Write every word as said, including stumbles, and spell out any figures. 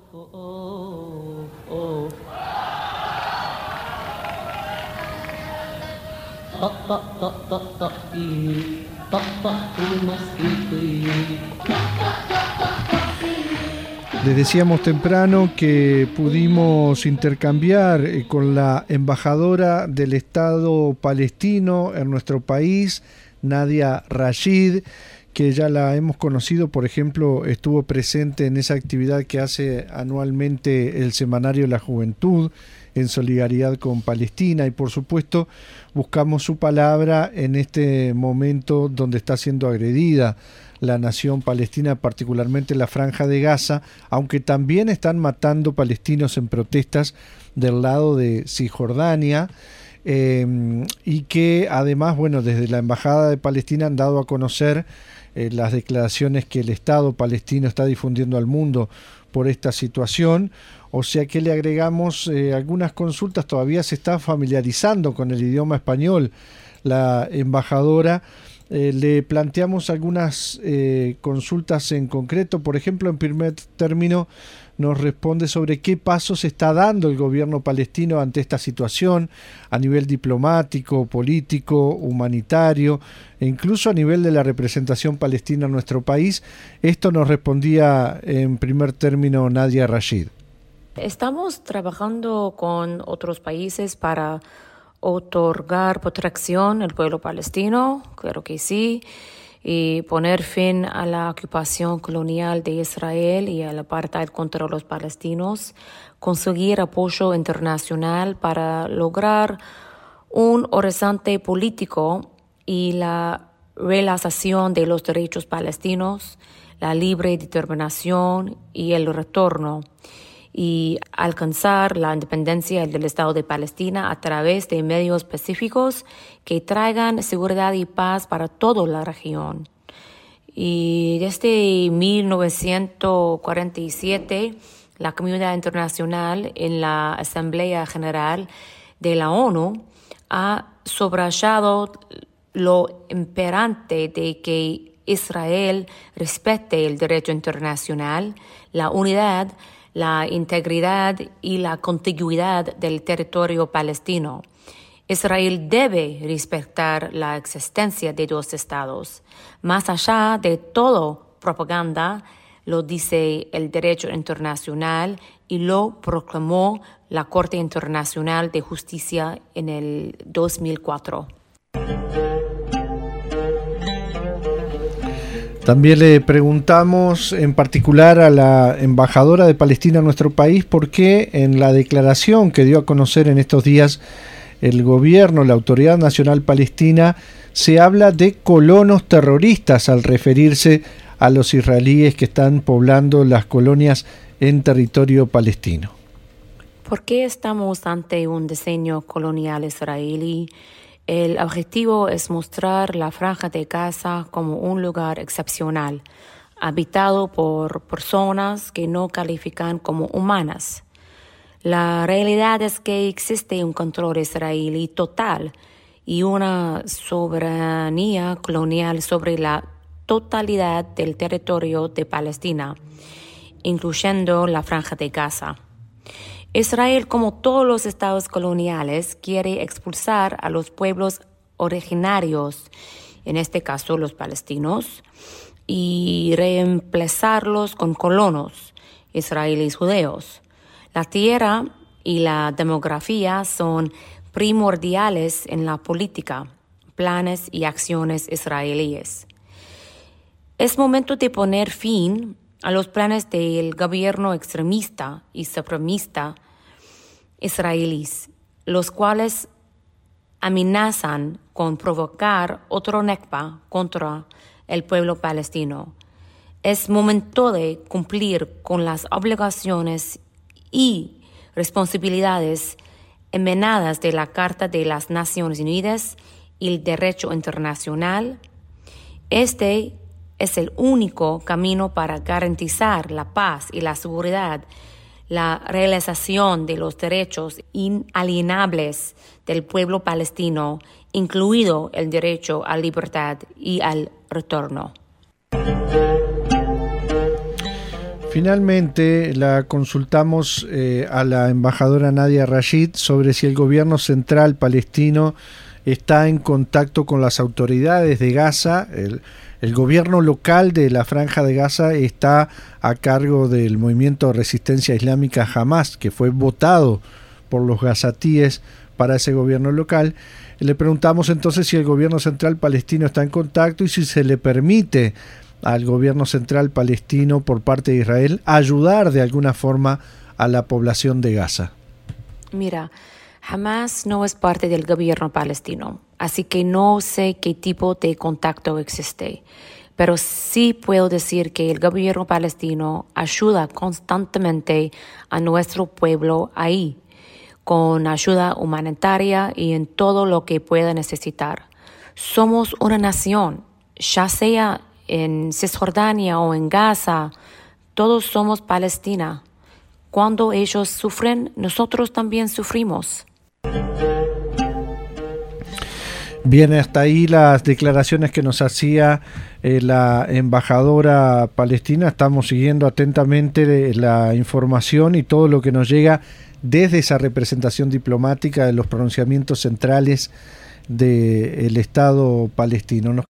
Les decíamos temprano que pudimos intercambiar eh, con la embajadora del Estado palestino en nuestro país, Nadia Rashid, que ya la hemos conocido, por ejemplo, estuvo presente en esa actividad que hace anualmente el Semanario La Juventud en solidaridad con Palestina, y por supuesto buscamos su palabra en este momento donde está siendo agredida la nación palestina, particularmente la Franja de Gaza, aunque también están matando palestinos en protestas del lado de Cisjordania, eh, y que además, bueno, desde la Embajada de Palestina han dado a conocer eh, las declaraciones que el Estado palestino está difundiendo al mundo por esta situación. O sea que le agregamos eh, algunas consultas. Todavía se está familiarizando con el idioma español la embajadora. Eh, le planteamos algunas eh, consultas en concreto. Por ejemplo, en primer término nos responde sobre qué pasos está dando el gobierno palestino ante esta situación a nivel diplomático, político, humanitario e incluso a nivel de la representación palestina en nuestro país. Esto nos respondía en primer término Nadia Rashid. Estamos trabajando con otros países para otorgar protección al pueblo palestino, claro que sí, y poner fin a la ocupación colonial de Israel y al apartheid contra los palestinos, conseguir apoyo internacional para lograr un horizonte político y la realización de los derechos palestinos, la libre determinación y el retorno, y alcanzar la independencia del Estado de Palestina a través de medios específicos que traigan seguridad y paz para toda la región. Y desde mil novecientos cuarenta y siete, la comunidad internacional en la Asamblea General de la ONU ha subrayado lo imperante de que Israel respete el derecho internacional, la unidad, la integridad y la contiguidad del territorio palestino. Israel debe respetar la existencia de dos estados. Más allá de toda propaganda, lo dice el derecho internacional y lo proclamó la Corte Internacional de Justicia en el dos mil cuatro. También le preguntamos en particular a la embajadora de Palestina en nuestro país por qué en la declaración que dio a conocer en estos días el gobierno, la Autoridad Nacional Palestina, se habla de colonos terroristas al referirse a los israelíes que están poblando las colonias en territorio palestino. ¿Por qué estamos ante un diseño colonial israelí? El objetivo es mostrar la Franja de Gaza como un lugar excepcional, habitado por personas que no califican como humanas. La realidad es que existe un control israelí total y una soberanía colonial sobre la totalidad del territorio de Palestina, incluyendo la Franja de Gaza. Israel, como todos los estados coloniales, quiere expulsar a los pueblos originarios, en este caso los palestinos, y reemplazarlos con colonos israelíes judeos. La tierra y la demografía son primordiales en la política, planes y acciones israelíes. Es momento de poner fin a los planes del gobierno extremista y supremista israelíes, los cuales amenazan con provocar otro Nakba contra el pueblo palestino. Es momento de cumplir con las obligaciones y responsabilidades emanadas de la Carta de las Naciones Unidas y el derecho internacional. Este es el único camino para garantizar la paz y la seguridad, la realización de los derechos inalienables del pueblo palestino, incluido el derecho a libertad y al retorno. Finalmente, la consultamos eh, a la embajadora Nadia Rashid sobre si el gobierno central palestino está en contacto con las autoridades de Gaza. El, el gobierno local de la Franja de Gaza está a cargo del movimiento de resistencia islámica Hamas, que fue votado por los gazatíes para ese gobierno local. Le preguntamos entonces si el gobierno central palestino está en contacto y si se le permite al gobierno central palestino por parte de Israel ayudar de alguna forma a la población de Gaza. Mira, Hamas no es parte del gobierno palestino, así que no sé qué tipo de contacto existe, pero sí puedo decir que el gobierno palestino ayuda constantemente a nuestro pueblo ahí, con ayuda humanitaria y en todo lo que pueda necesitar. Somos una nación, ya sea en Cisjordania o en Gaza, todos somos Palestina. Cuando ellos sufren, nosotros también sufrimos. Bien, hasta ahí las declaraciones que nos hacía eh, la embajadora palestina. Estamos siguiendo atentamente la información y todo lo que nos llega desde esa representación diplomática de los pronunciamientos centrales del Estado palestino. Nos